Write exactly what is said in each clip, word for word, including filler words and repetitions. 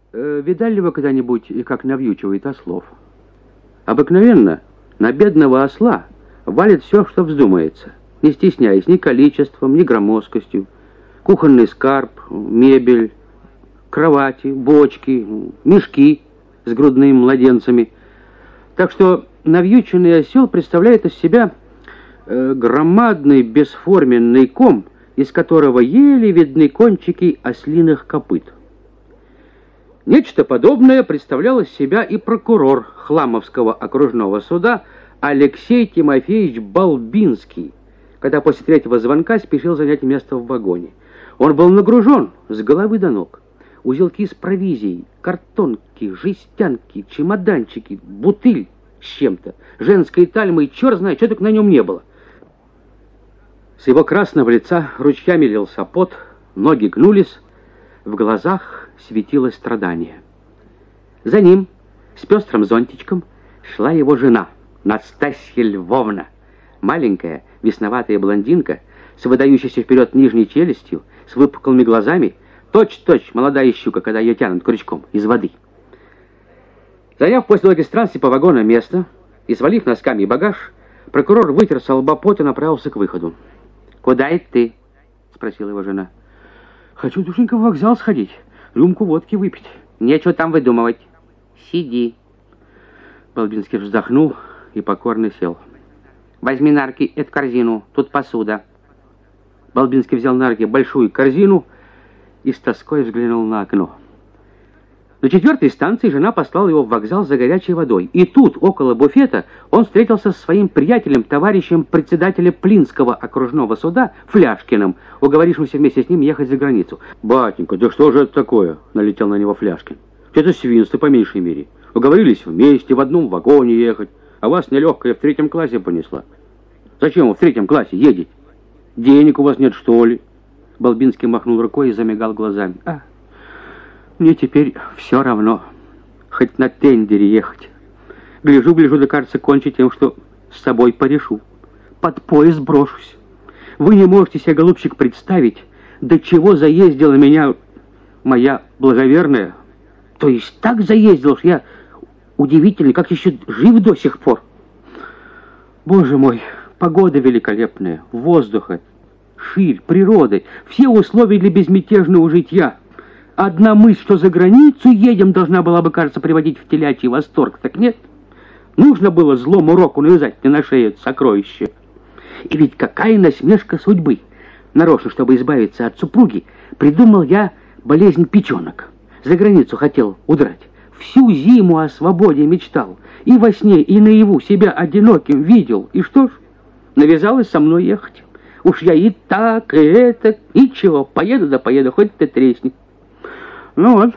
Э, видали ли вы когда-нибудь, как навьючивает ослов? Обыкновенно на бедного осла валит все, что вздумается, не стесняясь ни количеством, ни громоздкостью. Кухонный скарб, мебель, кровати, бочки, мешки с грудными младенцами. Так что навьюченный осел представляет из себя э, громадный бесформенный ком, из которого еле видны кончики ослиных копыт. Нечто подобное представлял из себя и прокурор Хламовского окружного суда Алексей Тимофеевич Балбинский, когда после третьего звонка спешил занять место в вагоне. Он был нагружен с головы до ног. Узелки с провизией, картонки, жестянки, чемоданчики, бутыль с чем-то, женской тальмой, черт знает, что только на нем не было. С его красного лица ручьями лился пот, ноги гнулись, в глазах светилось страдание. За ним, с пестрым зонтичком, шла его жена, Настасья Львовна, маленькая, весноватая блондинка, с выдающейся вперед нижней челюстью, с выпуклыми глазами, точь-точь молодая щука, когда ее тянут крючком из воды. Заняв после долгой странствия по вагону место и свалив носками багаж, прокурор вытер со лба пот и направился к выходу. «Куда это ты?» — спросила его жена. «Хочу, душенька, в вокзал сходить, рюмку водки выпить». «Нечего там выдумывать. Сиди». Балбинский вздохнул и покорно сел. «Возьми на руки эту корзину, тут посуда». Балбинский взял на руки большую корзину и с тоской взглянул на окно. На четвертой станции жена послала его в вокзал за горячей водой. И тут, около буфета, он встретился со своим приятелем, товарищем председателя Плинского окружного суда Фляшкиным, уговорившимся вместе с ним ехать за границу. «Батенька, да что же это такое?» — налетел на него Фляшкин. «Это свинство, по меньшей мере. Уговорились вместе, в одном вагоне ехать, а вас нелегкая в третьем классе понесла. Зачем вы в третьем классе едете? Денег у вас нет, что ли?» Балбинский махнул рукой и замигал глазами. «А, мне теперь все равно, хоть на тендере ехать. Гляжу, гляжу, да кажется, кончить тем, что с собой порешу. Под пояс брошусь. Вы не можете себе, голубчик, представить, до чего заездила меня моя благоверная. То есть так заездила, что я удивительный, как еще жив до сих пор. Боже мой, погода великолепная, воздуха, ширь, природы, все условия для безмятежного житья. Одна мысль, что за границу едем, должна была бы, кажется, приводить в телячий восторг. Так нет. Нужно было злому року навязать мне на шею это сокровище. И ведь какая насмешка судьбы. Нарочно, чтобы избавиться от супруги, придумал я болезнь печенок. За границу хотел удрать. Всю зиму о свободе мечтал. И во сне, и наяву себя одиноким видел. И что ж, навязалось со мной ехать. Уж я и так, и это, ничего, поеду да поеду, хоть ты тресни. Ну вот,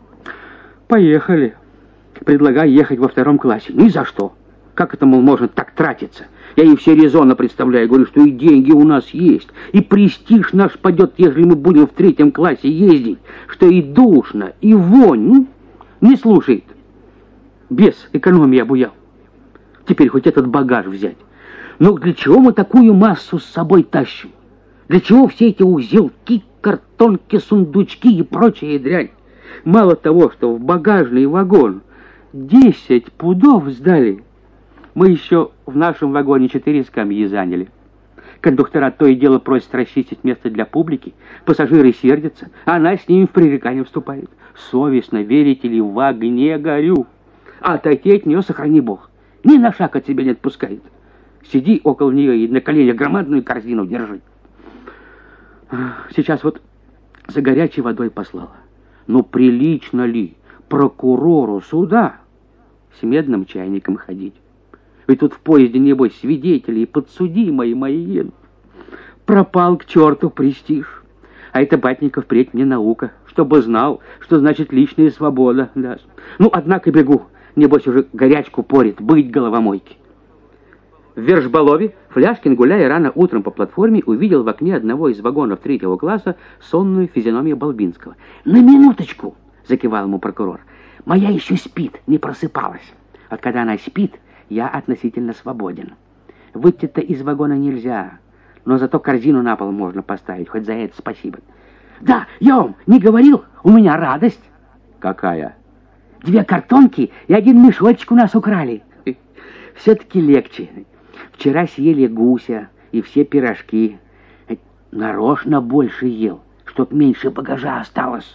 поехали. Предлагаю ехать во втором классе. Ни за что. Как это, мол, можно так тратиться? Я ей все резонно представляю. Говорю, что и деньги у нас есть, и престиж наш падет, если мы будем в третьем классе ездить, что и душно, и вонь. Ну, не слушает. Без экономии обуял. Теперь хоть этот багаж взять. Но для чего мы такую массу с собой тащим? Для чего все эти узелки, картонки, сундучки и прочая дрянь? Мало того, что в багажный вагон десять пудов сдали, мы еще в нашем вагоне четыре скамьи заняли. Кондуктора то и дело просят расчистить место для публики, пассажиры сердятся, а она с ними в пререкание вступает. Совестно, верите ли, в огне горю. А отойти от нее, сохрани Бог, ни на шаг от себя не отпускает. Сиди около нее и на коленях громадную корзину держи. Сейчас вот за горячей водой послала. Ну, прилично ли прокурору суда с медным чайником ходить? Ведь тут в поезде, небось, свидетели и подсудимые мои едут. Пропал к черту престиж. А это, батенька, впредь мне наука, чтобы знал, что значит личная свобода. Да. Ну, однако бегу. Небось, уже горячку порит, быть головомойки. В Вершболове Фляшкин, гуляя рано утром по платформе, увидел в окне одного из вагонов третьего класса сонную физиономию Балбинского. «На минуточку!» — закивал ему прокурор. «Моя еще спит, не просыпалась. Вот когда она спит, я относительно свободен. Выйти-то из вагона нельзя, но зато корзину на пол можно поставить, хоть за это спасибо». «Да, я вам не говорил, у меня радость». Какая? Две картонки и один мешочек у нас украли. Все-таки легче. Вчера съели гуся и все пирожки. Нарочно больше ел, чтоб меньше багажа осталось.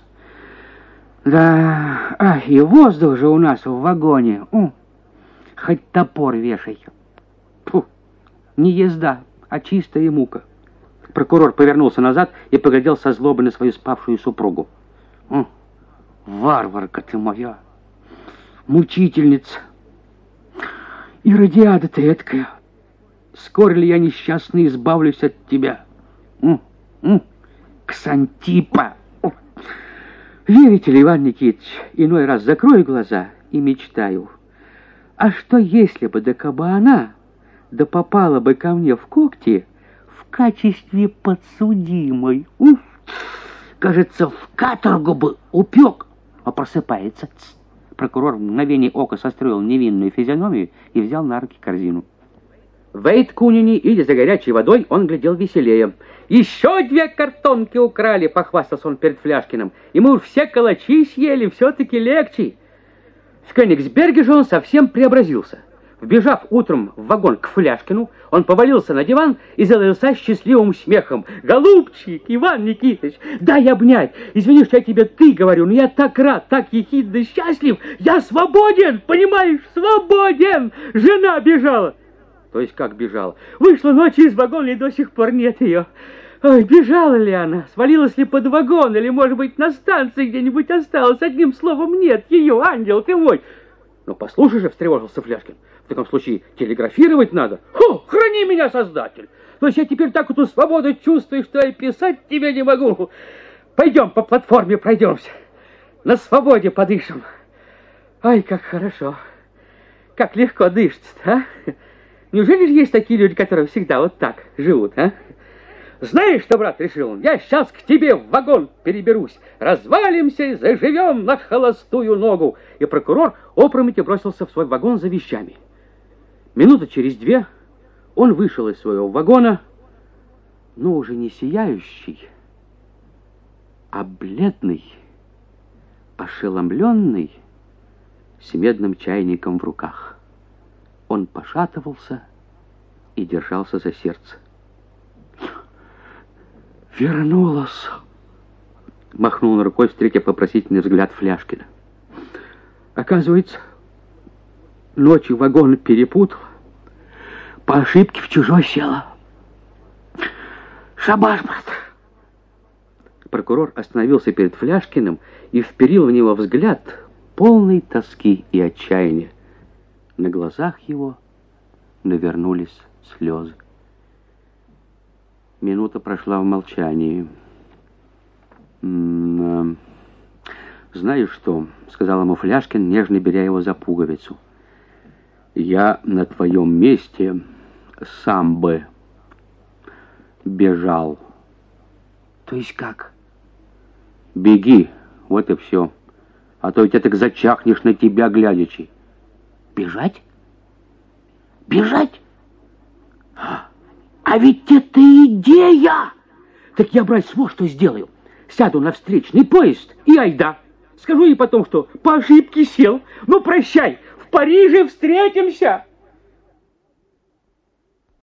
Да, а, и воздух же у нас в вагоне. У, хоть топор вешай. Фу, не езда, а чистая мука. Прокурор повернулся назад и поглядел со злобой на свою спавшую супругу. О, варварка ты моя, мучительница. И радиада ты эткая. Скоро ли я, несчастный, избавлюсь от тебя? М -м, Ксантипа. Верите ли, Иван Никитич, иной раз закрою глаза и мечтаю. А что если бы да кабана, да попала бы ко мне в когти в качестве подсудимой? Уф, кажется, в каторгу бы упек. А просыпается. Ц. Прокурор в мгновение ока состроил невинную физиономию и взял на руки корзину. В Эйткунине, идя за горячей водой, он глядел веселее. «Еще две картонки украли!» — похвастался он перед Фляшкиным. «И мы уж все калачи съели, все-таки легче!» В Кёнигсберге же он совсем преобразился. Вбежав утром в вагон к Фляшкину, он повалился на диван и залился счастливым смехом. «Голубчик, Иван Никитич, дай обнять! Извини, что я тебе ты говорю, но я так рад, так ехидно счастлив! Я свободен, понимаешь, свободен! Жена бежала!» «То есть как бежала?» «Вышла ночью из вагона, и до сих пор нет ее. Ой, бежала ли она? Свалилась ли под вагон? Или, может быть, на станции где-нибудь осталась? Одним словом, нет ее, ангел ты мой!» «Ну, послушай же», — встревожился Фляшкин. «В таком случае телеграфировать надо». «Хо, храни меня, Создатель! То есть я теперь так эту свободу чувствую, что я писать тебе не могу. Пойдем по платформе пройдемся. На свободе подышим. Ай, как хорошо. Как легко дышится, а? Неужели же есть такие люди, которые всегда вот так живут, а? Знаешь, что, брат, решил он? Я сейчас к тебе в вагон переберусь. Развалимся и заживем на холостую ногу». И прокурор опрометью бросился в свой вагон за вещами. Минуты через две он вышел из своего вагона, но уже не сияющий, а бледный, ошеломленный, с медным чайником в руках. Он пошатывался и держался за сердце. «Вернулась!» — махнул он рукой, встретив вопросительный взгляд Фляшкина. «Оказывается, ночью вагон перепутал, по ошибке в чужой села. Шабаш, брат!» Прокурор остановился перед Фляшкиным и вперил в него взгляд полный тоски и отчаяния. На глазах его навернулись слезы. Минута прошла в молчании. «М-м, знаешь что?» — сказал ему Фляшкин, нежно беря его за пуговицу. «Я на твоем месте сам бы бежал». «То есть как?» «Беги, вот и все. А то ведь ты так зачахнешь на тебя глядячи». «Бежать? Бежать? А ведь это идея! Так я, брать, вот что сделаю. Сяду на встречный поезд и айда. Скажу ей потом, что по ошибке сел. Ну, прощай, в Париже встретимся!»